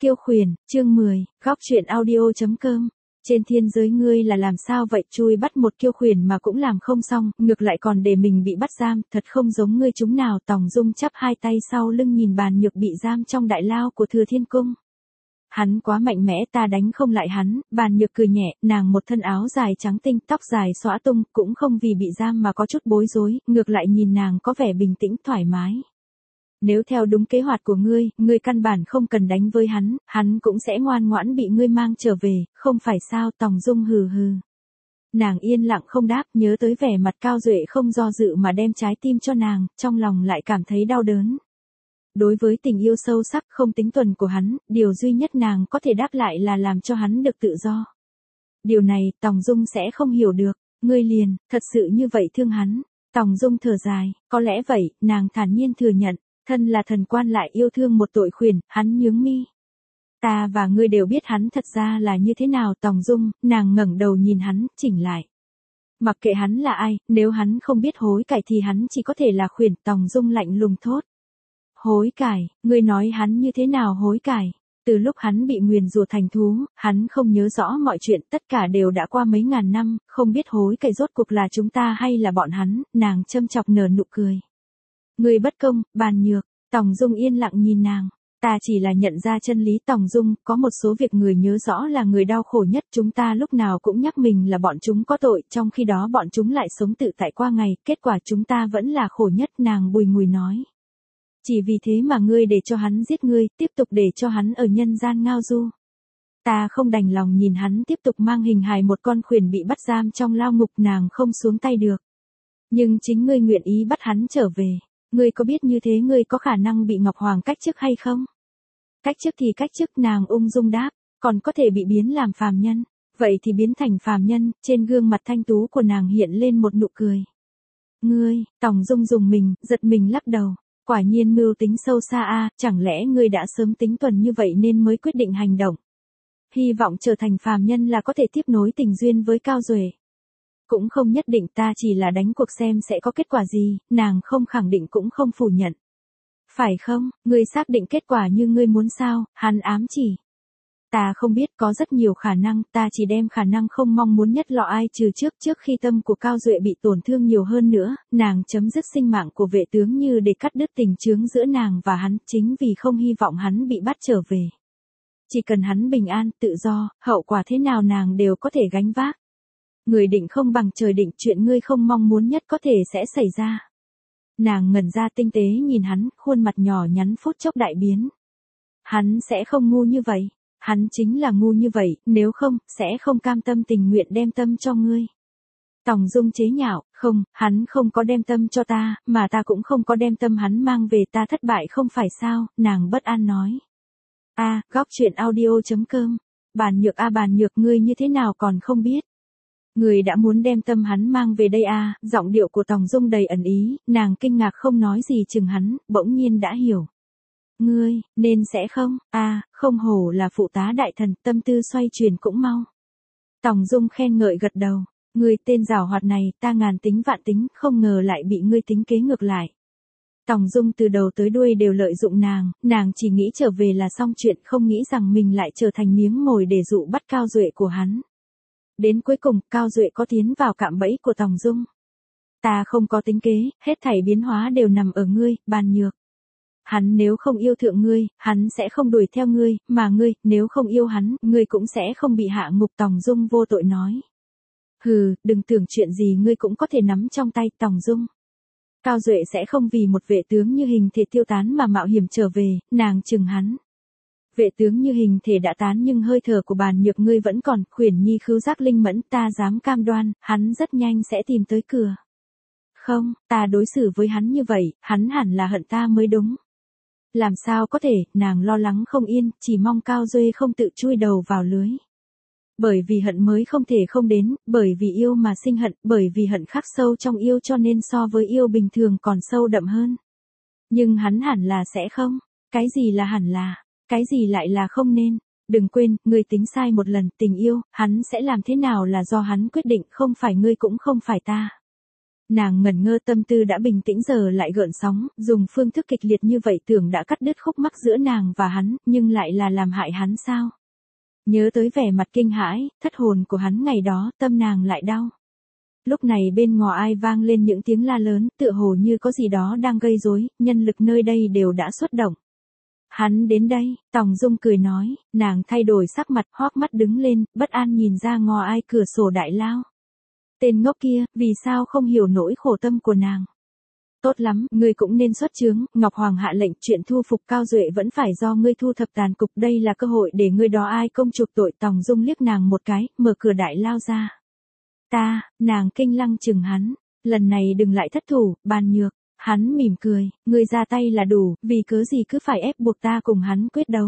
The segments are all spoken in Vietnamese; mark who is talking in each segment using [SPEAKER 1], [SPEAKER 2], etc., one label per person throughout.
[SPEAKER 1] Kiêu khuyển, chương 10, góc truyện audio.com. Trên thiên giới ngươi là làm sao vậy, chui bắt một kiêu khuyển mà cũng làm không xong, ngược lại còn để mình bị bắt giam, thật không giống ngươi chúng nào. Tòng Dung chắp hai tay sau lưng nhìn Bàn Nhược bị giam trong đại lao của Thừa Thiên Cung. Hắn quá mạnh mẽ, ta đánh không lại hắn. Bàn Nhược cười nhẹ, nàng một thân áo dài trắng tinh, tóc dài xõa tung, cũng không vì bị giam mà có chút bối rối, ngược lại nhìn nàng có vẻ bình tĩnh thoải mái. Nếu theo đúng kế hoạch của ngươi căn bản không cần đánh với hắn cũng sẽ ngoan ngoãn bị ngươi mang trở về, không phải sao? Tòng Dung hừ hừ. Nàng yên lặng không đáp, nhớ tới vẻ mặt Cao Duệ không do dự mà đem trái tim cho nàng, trong lòng lại cảm thấy đau đớn. Đối với tình yêu sâu sắc không tính tuần của hắn, điều duy nhất nàng có thể đáp lại là làm cho hắn được tự do. Điều này Tòng Dung sẽ không hiểu được, ngươi liền, thật sự như vậy thương hắn. Tòng Dung thở dài, có lẽ vậy, nàng thản nhiên thừa nhận. Thân là thần quan lại yêu thương một tội khuyển, hắn nhướng mi. Ta và ngươi đều biết hắn thật ra là như thế nào. Tòng Dung, nàng ngẩng đầu nhìn hắn, chỉnh lại. Mặc kệ hắn là ai, nếu hắn không biết hối cải thì hắn chỉ có thể là khuyển. Tòng Dung lạnh lùng thốt. Hối cải, ngươi nói hắn như thế nào hối cải? Từ lúc hắn bị nguyền rủa thành thú, hắn không nhớ rõ mọi chuyện, tất cả đều đã qua mấy ngàn năm, không biết hối cải rốt cuộc là chúng ta hay là bọn hắn. Nàng châm chọc nở nụ cười. Ngươi bất công, Bàn Nhược. Tòng Dung yên lặng nhìn nàng. Ta chỉ là nhận ra chân lý. Tòng Dung, có một số việc người nhớ rõ là người đau khổ nhất. Chúng ta lúc nào cũng nhắc mình là bọn chúng có tội, trong khi đó bọn chúng lại sống tự tại qua ngày, kết quả chúng ta vẫn là khổ nhất. Nàng bùi ngùi nói. Chỉ vì thế mà ngươi để cho hắn giết ngươi, tiếp tục để cho hắn ở nhân gian ngao du. Ta không đành lòng nhìn hắn tiếp tục mang hình hài một con khuyển bị bắt giam trong lao ngục. Nàng không xuống tay được. Nhưng chính ngươi nguyện ý bắt hắn trở về. Ngươi có biết như thế ngươi có khả năng bị Ngọc Hoàng cách chức hay không? Cách chức thì cách chức, nàng ung dung đáp, còn có thể bị biến làm phàm nhân. Vậy thì biến thành phàm nhân. Trên gương mặt thanh tú của nàng hiện lên một nụ cười. Ngươi, Tòng Dung dùng mình, giật mình lắc đầu. Quả nhiên mưu tính sâu xa a, chẳng lẽ ngươi đã sớm tính tuần như vậy nên mới quyết định hành động? Hy vọng trở thành phàm nhân là có thể tiếp nối tình duyên với Cao Duệ. Cũng không nhất định, ta chỉ là đánh cuộc xem sẽ có kết quả gì. Nàng không khẳng định cũng không phủ nhận. Phải không, ngươi xác định kết quả như ngươi muốn sao? Hắn ám chỉ. Ta không biết, có rất nhiều khả năng, ta chỉ đem khả năng không mong muốn nhất lọ ai trừ trước khi tâm của Cao Duệ bị tổn thương nhiều hơn nữa. Nàng chấm dứt sinh mạng của vệ tướng như để cắt đứt tình chướng giữa nàng và hắn, chính vì không hy vọng hắn bị bắt trở về. Chỉ cần hắn bình an, tự do, hậu quả thế nào nàng đều có thể gánh vác. Người định không bằng trời định, chuyện ngươi không mong muốn nhất có thể sẽ xảy ra. Nàng ngẩn ra tinh tế nhìn hắn, khuôn mặt nhỏ nhắn phút chốc đại biến. Hắn sẽ không ngu như vậy. Hắn chính là ngu như vậy, nếu không, sẽ không cam tâm tình nguyện đem tâm cho ngươi. Tòng Dung chế nhạo, không, hắn không có đem tâm cho ta, mà ta cũng không có đem tâm hắn mang về, ta thất bại không phải sao? Nàng bất an nói. Góc truyện audio.com. Bàn Nhược Bàn Nhược, ngươi như thế nào còn không biết? Người đã muốn đem tâm hắn mang về đây à? Giọng điệu của Tòng Dung đầy ẩn ý, nàng kinh ngạc không nói gì chừng hắn, bỗng nhiên đã hiểu. Ngươi, nên sẽ không? Không hổ là phụ tá đại thần, tâm tư xoay chuyển cũng mau. Tòng Dung khen ngợi gật đầu. Ngươi tên giảo hoạt này, ta ngàn tính vạn tính, không ngờ lại bị ngươi tính kế ngược lại. Tòng Dung từ đầu tới đuôi đều lợi dụng nàng chỉ nghĩ trở về là xong chuyện, không nghĩ rằng mình lại trở thành miếng mồi để dụ bắt Cao Duệ của hắn. Đến cuối cùng, Cao Duệ có tiến vào cạm bẫy của Tòng Dung. Ta không có tính kế, hết thảy biến hóa đều nằm ở ngươi, Bàn Nhược. Hắn nếu không yêu thượng ngươi, hắn sẽ không đuổi theo ngươi, mà ngươi, nếu không yêu hắn, ngươi cũng sẽ không bị hạ ngục. Tòng Dung vô tội nói. Hừ, đừng tưởng chuyện gì ngươi cũng có thể nắm trong tay. Tòng Dung. Cao Duệ sẽ không vì một vệ tướng như Hình Thể tiêu tán mà mạo hiểm trở về. Nàng chừng hắn. Vệ tướng như Hình Thể đã tán nhưng hơi thở của Bàn Nhược ngươi vẫn còn. Khuyển nhi khứu giác linh mẫn, ta dám cam đoan, hắn rất nhanh sẽ tìm tới cửa. Không, ta đối xử với hắn như vậy, hắn hẳn là hận ta mới đúng. Làm sao có thể? Nàng lo lắng không yên, chỉ mong Cao Duệ không tự chui đầu vào lưới. Bởi vì hận mới không thể không đến, bởi vì yêu mà sinh hận, bởi vì hận khắc sâu trong yêu cho nên so với yêu bình thường còn sâu đậm hơn. Nhưng hắn hẳn là sẽ không. Cái gì là hẳn là? Cái gì lại là không nên? Đừng quên, ngươi tính sai một lần, tình yêu, hắn sẽ làm thế nào là do hắn quyết định, không phải ngươi cũng không phải ta. Nàng ngẩn ngơ, tâm tư đã bình tĩnh giờ lại gợn sóng, dùng phương thức kịch liệt như vậy tưởng đã cắt đứt khúc mắc giữa nàng và hắn, nhưng lại là làm hại hắn sao? Nhớ tới vẻ mặt kinh hãi, thất hồn của hắn ngày đó, tâm nàng lại đau. Lúc này bên ngoài ai vang lên những tiếng la lớn, tựa hồ như có gì đó đang gây rối, nhân lực nơi đây đều đã xuất động. Hắn đến đây, Tòng Dung cười nói, nàng thay đổi sắc mặt, hoác mắt đứng lên, bất an nhìn ra ngoài ai cửa sổ đại lao. Tên ngốc kia, vì sao không hiểu nỗi khổ tâm của nàng? Tốt lắm, ngươi cũng nên xuất chướng, Ngọc Hoàng hạ lệnh chuyện thu phục Cao Duệ vẫn phải do ngươi thu thập tàn cục, đây là cơ hội để ngươi đó ai công chuộc tội. Tòng Dung liếc nàng một cái, mở cửa đại lao ra. Nàng kinh lăng chừng hắn, lần này đừng lại thất thủ, Bàn Nhược. Hắn mỉm cười, ngươi ra tay là đủ, vì cớ gì cứ phải ép buộc ta cùng hắn quyết đấu.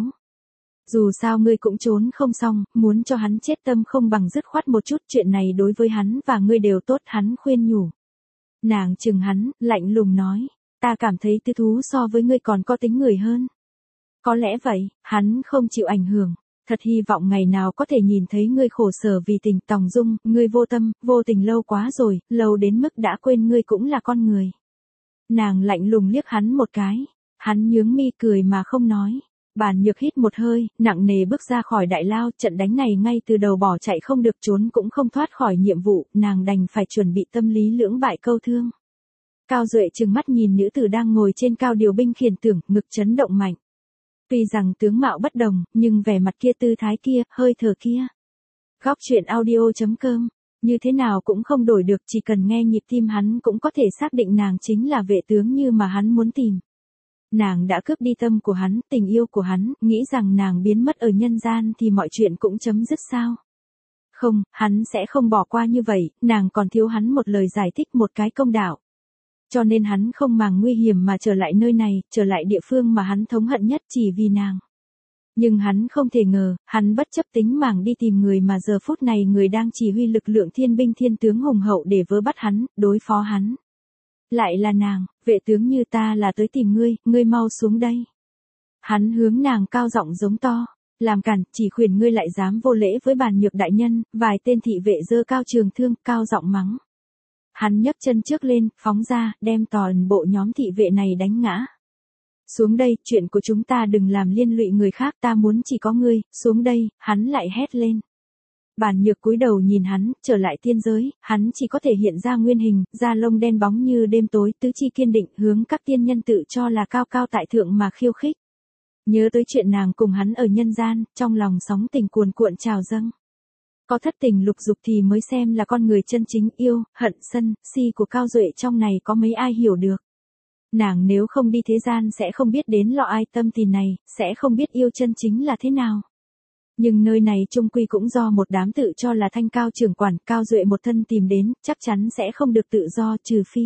[SPEAKER 1] Dù sao ngươi cũng trốn không xong, muốn cho hắn chết tâm không bằng dứt khoát một chút, chuyện này đối với hắn và ngươi đều tốt, hắn khuyên nhủ. Nàng chừng hắn, lạnh lùng nói, ta cảm thấy tư thú so với ngươi còn có tính người hơn. Có lẽ vậy, hắn không chịu ảnh hưởng. Thật hy vọng ngày nào có thể nhìn thấy ngươi khổ sở vì tình. Tòng Dung, ngươi vô tâm, vô tình lâu quá rồi, lâu đến mức đã quên ngươi cũng là con người. Nàng lạnh lùng liếc hắn một cái, hắn nhướng mi cười mà không nói. Bàn Nhược hít một hơi, nặng nề bước ra khỏi đại lao, trận đánh này ngay từ đầu bỏ chạy không được, trốn cũng không thoát khỏi nhiệm vụ, nàng đành phải chuẩn bị tâm lý lưỡng bại câu thương. Cao Duệ trừng mắt nhìn nữ tử đang ngồi trên cao điều binh khiển tưởng, ngực chấn động mạnh. Tuy rằng tướng mạo bất đồng, nhưng vẻ mặt kia, tư thái kia, hơi thở kia. Góc truyện audio.com, như thế nào cũng không đổi được, chỉ cần nghe nhịp tim hắn cũng có thể xác định nàng chính là vệ tướng như mà hắn muốn tìm. Nàng đã cướp đi tâm của hắn, tình yêu của hắn, nghĩ rằng nàng biến mất ở nhân gian thì mọi chuyện cũng chấm dứt sao? Không, hắn sẽ không bỏ qua như vậy, nàng còn thiếu hắn một lời giải thích, một cái công đạo. Cho nên hắn không màng nguy hiểm mà trở lại nơi này, trở lại địa phương mà hắn thống hận nhất chỉ vì nàng. Nhưng hắn không thể ngờ, hắn bất chấp tính màng đi tìm người mà giờ phút này người đang chỉ huy lực lượng thiên binh thiên tướng hùng hậu để vớ bắt hắn, đối phó hắn. Lại là nàng, vệ tướng như ta là tới tìm ngươi, ngươi mau xuống đây. Hắn hướng nàng cao giọng giống to, làm cản, chỉ khuyển ngươi lại dám vô lễ với Bàn Nhược đại nhân. Vài tên thị vệ giơ cao trường thương, cao giọng mắng. Hắn nhấc chân trước lên, phóng ra, đem toàn bộ nhóm thị vệ này đánh ngã. Xuống đây, chuyện của chúng ta đừng làm liên lụy người khác, ta muốn chỉ có ngươi, xuống đây, hắn lại hét lên. Bàn Nhược cúi đầu nhìn hắn, trở lại tiên giới, hắn chỉ có thể hiện ra nguyên hình, da lông đen bóng như đêm tối, tứ chi kiên định, hướng các tiên nhân tự cho là cao cao tại thượng mà khiêu khích. Nhớ tới chuyện nàng cùng hắn ở nhân gian, trong lòng sóng tình cuồn cuộn trào dâng. Có thất tình lục dục thì mới xem là con người chân chính, yêu, hận, sân, si của Cao Duệ trong này có mấy ai hiểu được. Nàng nếu không đi thế gian sẽ không biết đến lọ ai tâm tình này, sẽ không biết yêu chân chính là thế nào. Nhưng nơi này chung quy cũng do một đám tự cho là thanh cao trưởng quản, Cao Duệ một thân tìm đến, chắc chắn sẽ không được tự do, trừ phi.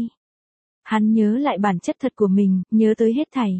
[SPEAKER 1] Hắn nhớ lại bản chất thật của mình, nhớ tới hết thảy.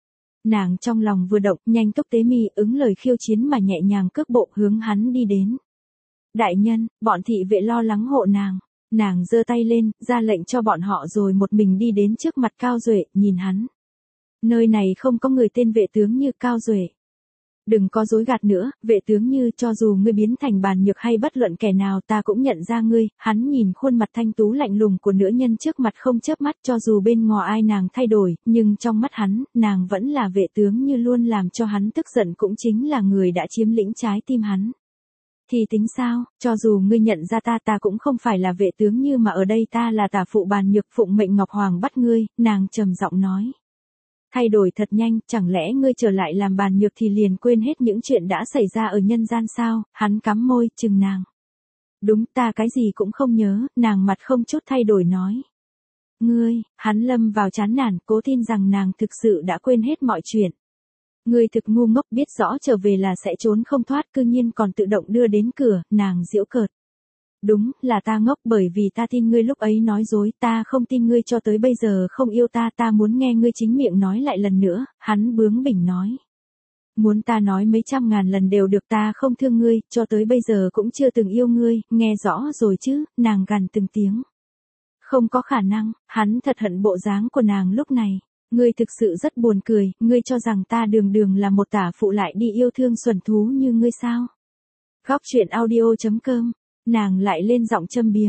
[SPEAKER 1] Nàng trong lòng vừa động, nhanh tốc tế mi ứng lời khiêu chiến mà nhẹ nhàng cước bộ hướng hắn đi đến. Đại nhân, bọn thị vệ lo lắng hộ nàng. Nàng giơ tay lên, ra lệnh cho bọn họ rồi một mình đi đến trước mặt Cao Duệ, nhìn hắn. Nơi này không có người tên vệ tướng như Cao Duệ. Đừng có dối gạt nữa, vệ tướng như, cho dù ngươi biến thành Bàn Nhược hay bất luận kẻ nào ta cũng nhận ra ngươi. Hắn nhìn khuôn mặt thanh tú lạnh lùng của nữ nhân trước mặt không chớp mắt, cho dù bên ngoài ai nàng thay đổi, nhưng trong mắt hắn, nàng vẫn là vệ tướng như, luôn làm cho hắn tức giận, cũng chính là người đã chiếm lĩnh trái tim hắn. Thì tính sao, cho dù ngươi nhận ra ta cũng không phải là vệ tướng như mà ở đây ta là tả phụ Bàn Nhược, phụng mệnh Ngọc Hoàng bắt ngươi, nàng trầm giọng nói. Thay đổi thật nhanh, chẳng lẽ ngươi trở lại làm Bàn Nhược thì liền quên hết những chuyện đã xảy ra ở nhân gian sao? Hắn cắm môi, chừng nàng. Đúng, ta cái gì cũng không nhớ, nàng mặt không chút thay đổi nói. Ngươi, hắn lâm vào chán nản, cố tin rằng nàng thực sự đã quên hết mọi chuyện. Ngươi thực ngu ngốc, biết rõ trở về là sẽ trốn không thoát, cư nhiên còn tự động đưa đến cửa, nàng giễu cợt. Đúng, là ta ngốc, bởi vì ta tin ngươi lúc ấy nói dối, ta không tin ngươi cho tới bây giờ không yêu ta muốn nghe ngươi chính miệng nói lại lần nữa. Hắn bướng bỉnh nói. Muốn ta nói mấy trăm ngàn lần đều được, ta không thương ngươi, cho tới bây giờ cũng chưa từng yêu ngươi, nghe rõ rồi chứ, nàng gằn từng tiếng. Không có khả năng, hắn thật hận bộ dáng của nàng lúc này. Ngươi thực sự rất buồn cười, ngươi cho rằng ta đường đường là một tả phụ lại đi yêu thương xuẩn thú như ngươi sao? Góc truyện audio.com, nàng lại lên giọng châm biếm.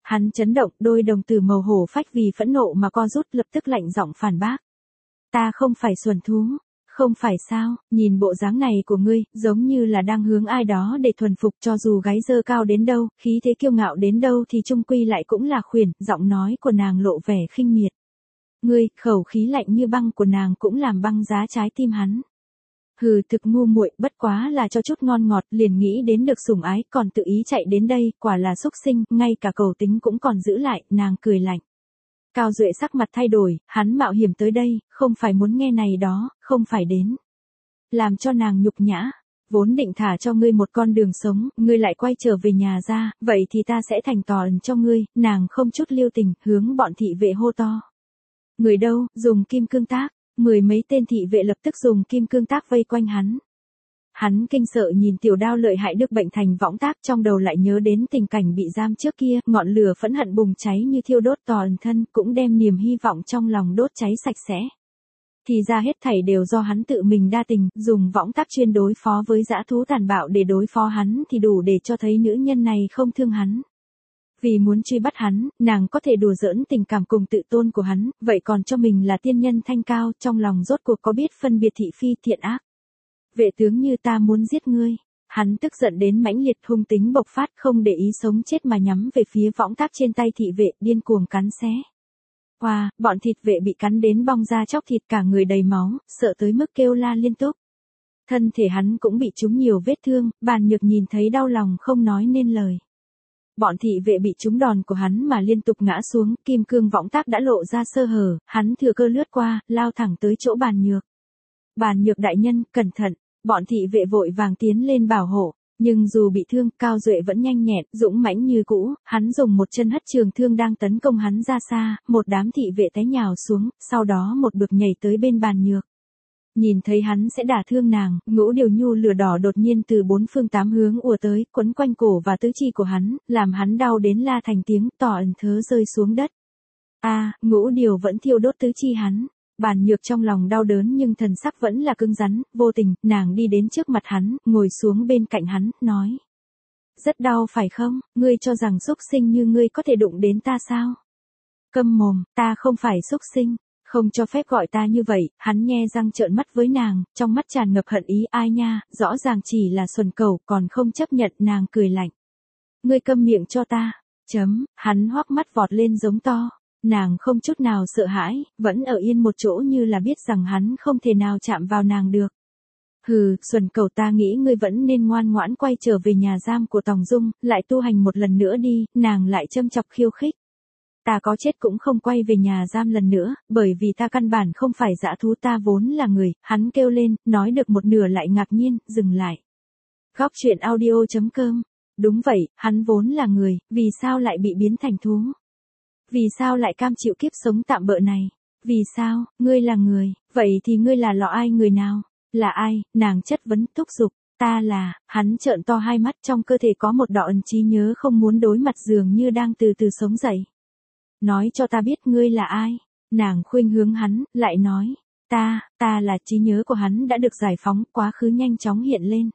[SPEAKER 1] Hắn chấn động, đôi đồng tử màu hổ phách vì phẫn nộ mà co rút, lập tức lạnh giọng phản bác. Ta không phải xuẩn thú. Không phải sao, nhìn bộ dáng này của ngươi, giống như là đang hướng ai đó để thuần phục, cho dù gái dơ cao đến đâu, khí thế kiêu ngạo đến đâu thì chung quy lại cũng là khuyển, giọng nói của nàng lộ vẻ khinh miệt. Ngươi, khẩu khí lạnh như băng của nàng cũng làm băng giá trái tim hắn. Hừ, thực ngu muội, bất quá là cho chút ngon ngọt, liền nghĩ đến được sủng ái, còn tự ý chạy đến đây, quả là xúc sinh, ngay cả cầu tính cũng còn giữ lại, nàng cười lạnh. Cao Duệ sắc mặt thay đổi, hắn mạo hiểm tới đây, không phải muốn nghe này đó, không phải đến. Làm cho nàng nhục nhã, vốn định thả cho ngươi một con đường sống, ngươi lại quay trở về nhà ra, vậy thì ta sẽ thành tòa ẩn cho ngươi, nàng không chút lưu tình, hướng bọn thị vệ hô to. Người đâu, dùng kim cương tác, 10 mấy tên thị vệ lập tức dùng kim cương tác vây quanh hắn. Hắn kinh sợ nhìn tiểu đao lợi hại được bệnh thành võng tác, trong đầu lại nhớ đến tình cảnh bị giam trước kia, ngọn lửa phẫn hận bùng cháy như thiêu đốt toàn thân, cũng đem niềm hy vọng trong lòng đốt cháy sạch sẽ. Thì ra hết thảy đều do hắn tự mình đa tình, dùng võng tác chuyên đối phó với dã thú tàn bạo để đối phó hắn thì đủ để cho thấy nữ nhân này không thương hắn. Vì muốn truy bắt hắn, nàng có thể đùa giỡn tình cảm cùng tự tôn của hắn, vậy còn cho mình là tiên nhân thanh cao, trong lòng rốt cuộc có biết phân biệt thị phi thiện ác. Vệ tướng như ta muốn giết ngươi. Hắn tức giận đến mãnh liệt, hung tính bộc phát, không để ý sống chết mà nhắm về phía võng tác trên tay thị vệ, điên cuồng cắn xé. Wow, bọn thịt vệ bị cắn đến bong da chóc thịt, cả người đầy máu, sợ tới mức kêu la liên tục. Thân thể hắn cũng bị trúng nhiều vết thương, Bàn Nhược nhìn thấy đau lòng không nói nên lời. Bọn thị vệ bị trúng đòn của hắn mà liên tục ngã xuống, kim cương võng tác đã lộ ra sơ hở, hắn thừa cơ lướt qua, lao thẳng tới chỗ Bàn Nhược. Bàn Nhược đại nhân, cẩn thận. Bọn thị vệ vội vàng tiến lên bảo hộ, nhưng dù bị thương, Cao Duệ vẫn nhanh nhẹn, dũng mãnh như cũ, hắn dùng một chân hất trường thương đang tấn công hắn ra xa, một đám thị vệ té nhào xuống, sau đó một bước nhảy tới bên Bàn Nhược. Nhìn thấy hắn sẽ đả thương nàng, Ngũ Điều Nhu lửa đỏ đột nhiên từ 4 phương 8 hướng ùa tới, quấn quanh cổ và tứ chi của hắn, làm hắn đau đến la thành tiếng, tỏ ẩn thớ rơi xuống đất. Ngũ Điều vẫn thiêu đốt tứ chi hắn. Bàn Nhược trong lòng đau đớn nhưng thần sắc vẫn là cứng rắn, vô tình, nàng đi đến trước mặt hắn, ngồi xuống bên cạnh hắn, nói. Rất đau phải không, ngươi cho rằng xúc sinh như ngươi có thể đụng đến ta sao? Câm mồm, ta không phải xúc sinh, không cho phép gọi ta như vậy, hắn nhe răng trợn mắt với nàng, trong mắt tràn ngập hận ý, ai nha, rõ ràng chỉ là xuẩn cẩu, còn không chấp nhận, nàng cười lạnh. Ngươi câm miệng cho ta, hắn hoắc mắt vọt lên giống to. Nàng không chút nào sợ hãi, vẫn ở yên một chỗ như là biết rằng hắn không thể nào chạm vào nàng được. Hừ, xuẩn cẩu, ta nghĩ ngươi vẫn nên ngoan ngoãn quay trở về nhà giam của Tòng Dung, lại tu hành một lần nữa đi, nàng lại châm chọc khiêu khích. Ta có chết cũng không quay về nhà giam lần nữa, bởi vì ta căn bản không phải dã thú, ta vốn là người, hắn kêu lên, nói được một nửa lại ngạc nhiên, dừng lại. Góc truyện audio.com. Đúng vậy, hắn vốn là người, vì sao lại bị biến thành thú? Vì sao lại cam chịu kiếp sống tạm bợ này? Vì sao, ngươi là người, vậy thì ngươi là lọ ai, người nào? Là ai? Nàng chất vấn thúc giục. Ta là, hắn trợn to hai mắt, trong cơ thể có một đọ ẩn trí nhớ không muốn đối mặt, dường như đang từ từ sống dậy. Nói cho ta biết ngươi là ai? Nàng khuynh hướng hắn, lại nói. Ta là, trí nhớ của hắn đã được giải phóng, quá khứ nhanh chóng hiện lên.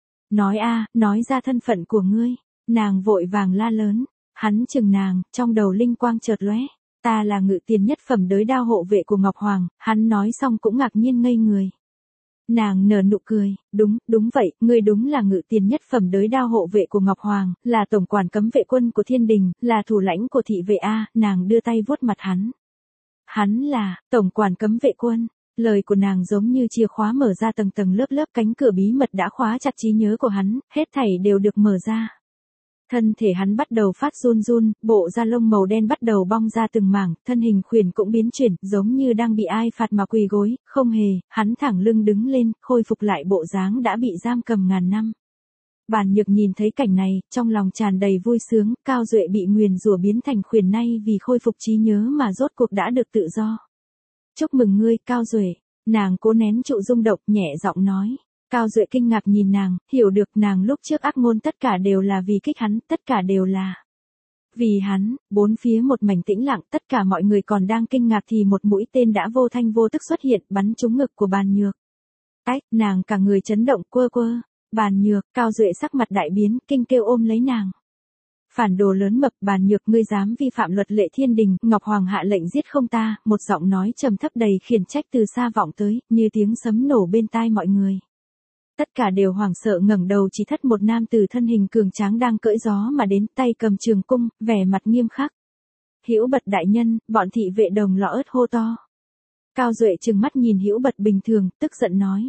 [SPEAKER 1] Nói ra thân phận của ngươi. Nàng vội vàng la lớn. Hắn chừng nàng, trong đầu linh quang chợt lóe. Ta là Ngự Tiền nhất phẩm đới đao hộ vệ của Ngọc Hoàng, hắn nói xong cũng ngạc nhiên ngây người. Nàng nở nụ cười, đúng vậy, ngươi đúng là Ngự Tiền nhất phẩm đới đao hộ vệ của Ngọc Hoàng, là tổng quản cấm vệ quân của Thiên Đình, là thủ lãnh của thị vệ A, nàng đưa tay vuốt mặt hắn. Hắn là, tổng quản cấm vệ quân. Lời của nàng giống như chìa khóa mở ra tầng tầng lớp lớp, cánh cửa bí mật đã khóa chặt trí nhớ của hắn, hết thảy đều được mở ra. Thân thể hắn bắt đầu phát run, bộ da lông màu đen bắt đầu bong ra từng mảng, thân hình khuyển cũng biến chuyển, giống như đang bị ai phạt mà quỳ gối, không hề, hắn thẳng lưng đứng lên, khôi phục lại bộ dáng đã bị giam cầm ngàn năm. Bàn Nhược nhìn thấy cảnh này, trong lòng tràn đầy vui sướng, Cao Duệ bị nguyền rủa biến thành khuyển nay vì khôi phục trí nhớ mà rốt cuộc đã được tự do. Chúc mừng ngươi, Cao Duệ. Nàng cố nén trụ rung động, nhẹ giọng nói. Cao Duệ kinh ngạc nhìn nàng, hiểu được nàng lúc trước ác ngôn tất cả đều là vì kích hắn, tất cả đều là vì hắn. Bốn phía một mảnh tĩnh lặng, tất cả mọi người còn đang kinh ngạc thì một mũi tên đã vô thanh vô tức xuất hiện, bắn trúng ngực của Bàn Nhược. Nàng cả người chấn động, quơ. Bàn Nhược, Cao Duệ sắc mặt đại biến, kinh kêu ôm lấy nàng. Phản đồ lớn mập, Bàn Nhược, ngươi dám vi phạm luật lệ thiên đình, Ngọc Hoàng hạ lệnh giết không ta, một giọng nói trầm thấp đầy khiển trách từ xa vọng tới, như tiếng sấm nổ bên tai mọi người. Tất cả đều hoảng sợ ngẩng đầu, chỉ thất một nam tử thân hình cường tráng đang cưỡi gió mà đến, tay cầm trường cung, vẻ mặt nghiêm khắc. Hữu Bật đại nhân, bọn thị vệ đồng lọ ớt hô to. Cao Duệ trừng mắt nhìn Hữu Bật bình thường, tức giận nói.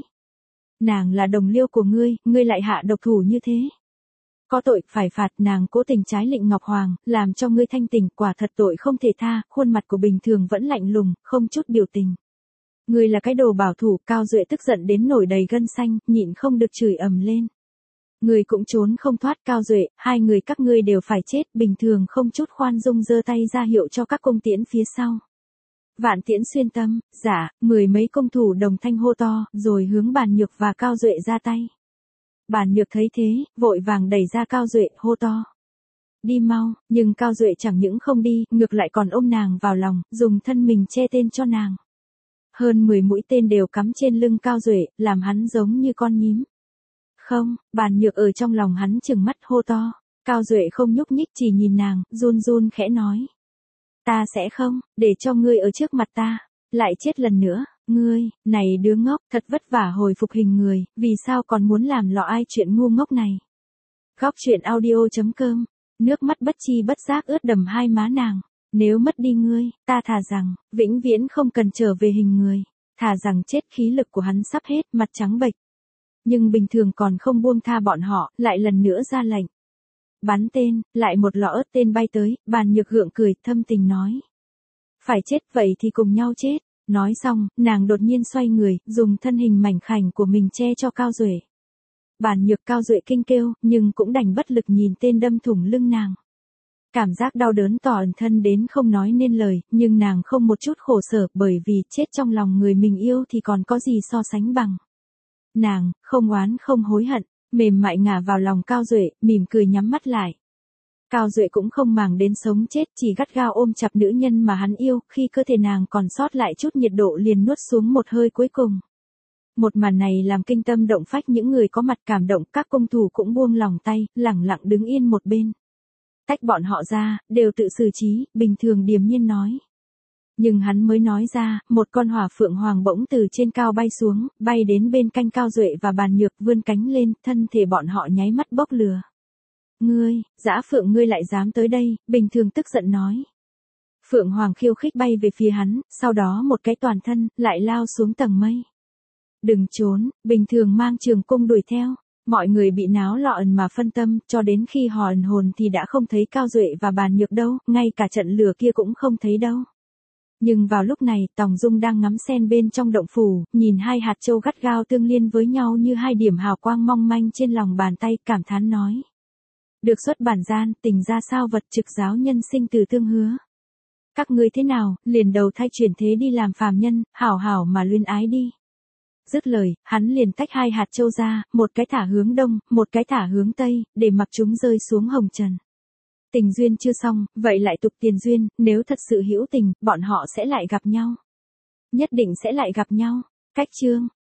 [SPEAKER 1] Nàng là đồng liêu của ngươi lại hạ độc thủ như thế. Có tội, phải phạt. Nàng cố tình trái lệnh Ngọc Hoàng, làm cho ngươi thanh tỉnh, quả thật tội không thể tha. Khuôn mặt của bình thường vẫn lạnh lùng, không chút biểu tình. Ngươi là cái đồ bảo thủ. Cao Duệ tức giận đến nổi đầy gân xanh, nhịn không được chửi ầm lên. Ngươi cũng trốn không thoát. Cao Duệ, hai người các ngươi đều phải chết. Bình thường không chút khoan dung giơ tay ra hiệu cho các cung tiễn phía sau. Vạn Tiễn xuyên tâm, giả, mười mấy công thủ đồng thanh hô to, rồi hướng Bàn Nhược và Cao Duệ ra tay. Bàn Nhược thấy thế, vội vàng đẩy ra Cao Duệ, hô to. Đi mau, nhưng Cao Duệ chẳng những không đi, ngược lại còn ôm nàng vào lòng, dùng thân mình che tên cho nàng. Hơn 10 mũi tên đều cắm trên lưng Cao Duệ, làm hắn giống như con nhím. Không, Bàn Nhược ở trong lòng hắn trừng mắt hô to. Cao Duệ không nhúc nhích, chỉ nhìn nàng, run run khẽ nói. Ta sẽ không, để cho ngươi ở trước mặt ta, lại chết lần nữa. Ngươi, này đứa ngốc, thật vất vả hồi phục hình người, vì sao còn muốn làm lọ ai chuyện ngu ngốc này. Góc truyện audio.com, nước mắt bất chi bất giác ướt đầm hai má nàng. Nếu mất đi ngươi, ta thà rằng, vĩnh viễn không cần trở về hình người. Thà rằng chết, khí lực của hắn sắp hết, mặt trắng bệch. Nhưng bình thường còn không buông tha bọn họ, lại lần nữa ra lệnh. Bắn tên, lại một lọ ớt tên bay tới, Bàn Nhược gượng cười, thâm tình nói. Phải chết vậy thì cùng nhau chết. Nói xong, nàng đột nhiên xoay người, dùng thân hình mảnh khảnh của mình che cho Cao Duệ. Bàn Nhược, Cao Duệ kinh kêu, nhưng cũng đành bất lực nhìn tên đâm thủng lưng nàng. Cảm giác đau đớn tỏ ẩn thân đến không nói nên lời, nhưng nàng không một chút khổ sở, bởi vì chết trong lòng người mình yêu thì còn có gì so sánh bằng. Nàng, không oán không hối hận, mềm mại ngả vào lòng Cao Duệ, mỉm cười nhắm mắt lại. Cao Duệ cũng không màng đến sống chết, chỉ gắt gao ôm chặt nữ nhân mà hắn yêu, khi cơ thể nàng còn sót lại chút nhiệt độ liền nuốt xuống một hơi cuối cùng. Một màn này làm kinh tâm động phách những người có mặt, cảm động, các công thủ cũng buông lòng tay, lẳng lặng đứng yên một bên. Tách bọn họ ra, đều tự xử trí, bình thường điềm nhiên nói. Nhưng hắn mới nói ra, một con hỏa phượng hoàng bỗng từ trên cao bay xuống, bay đến bên cạnh Cao Duệ và Bàn Nhược, vươn cánh lên, thân thể bọn họ nháy mắt bốc lửa. Ngươi, dã phượng, ngươi lại dám tới đây, bình thường tức giận nói. Phượng hoàng khiêu khích bay về phía hắn, sau đó một cái toàn thân, lại lao xuống tầng mây. Đừng trốn, bình thường mang trường cung đuổi theo. Mọi người bị náo loạn mà phân tâm, cho đến khi hòn hồn thì đã không thấy Cao Duệ và Bàn Nhược đâu, ngay cả trận lửa kia cũng không thấy đâu. Nhưng vào lúc này, Tòng Dung đang ngắm sen bên trong động phủ, nhìn hai hạt châu gắt gao tương liên với nhau như hai điểm hào quang mong manh trên lòng bàn tay, cảm thán nói. Được xuất bản gian, tình ra sao vật, trực giáo nhân sinh từ tương hứa. Các ngươi thế nào, liền đầu thai chuyển thế đi làm phàm nhân, hảo hảo mà luyến ái đi. Dứt lời, hắn liền tách hai hạt châu ra, một cái thả hướng đông, một cái thả hướng tây, để mặc chúng rơi xuống hồng trần. Tình duyên chưa xong, vậy lại tục tiền duyên, nếu thật sự hữu tình, bọn họ sẽ lại gặp nhau. Nhất định sẽ lại gặp nhau. Cách chương.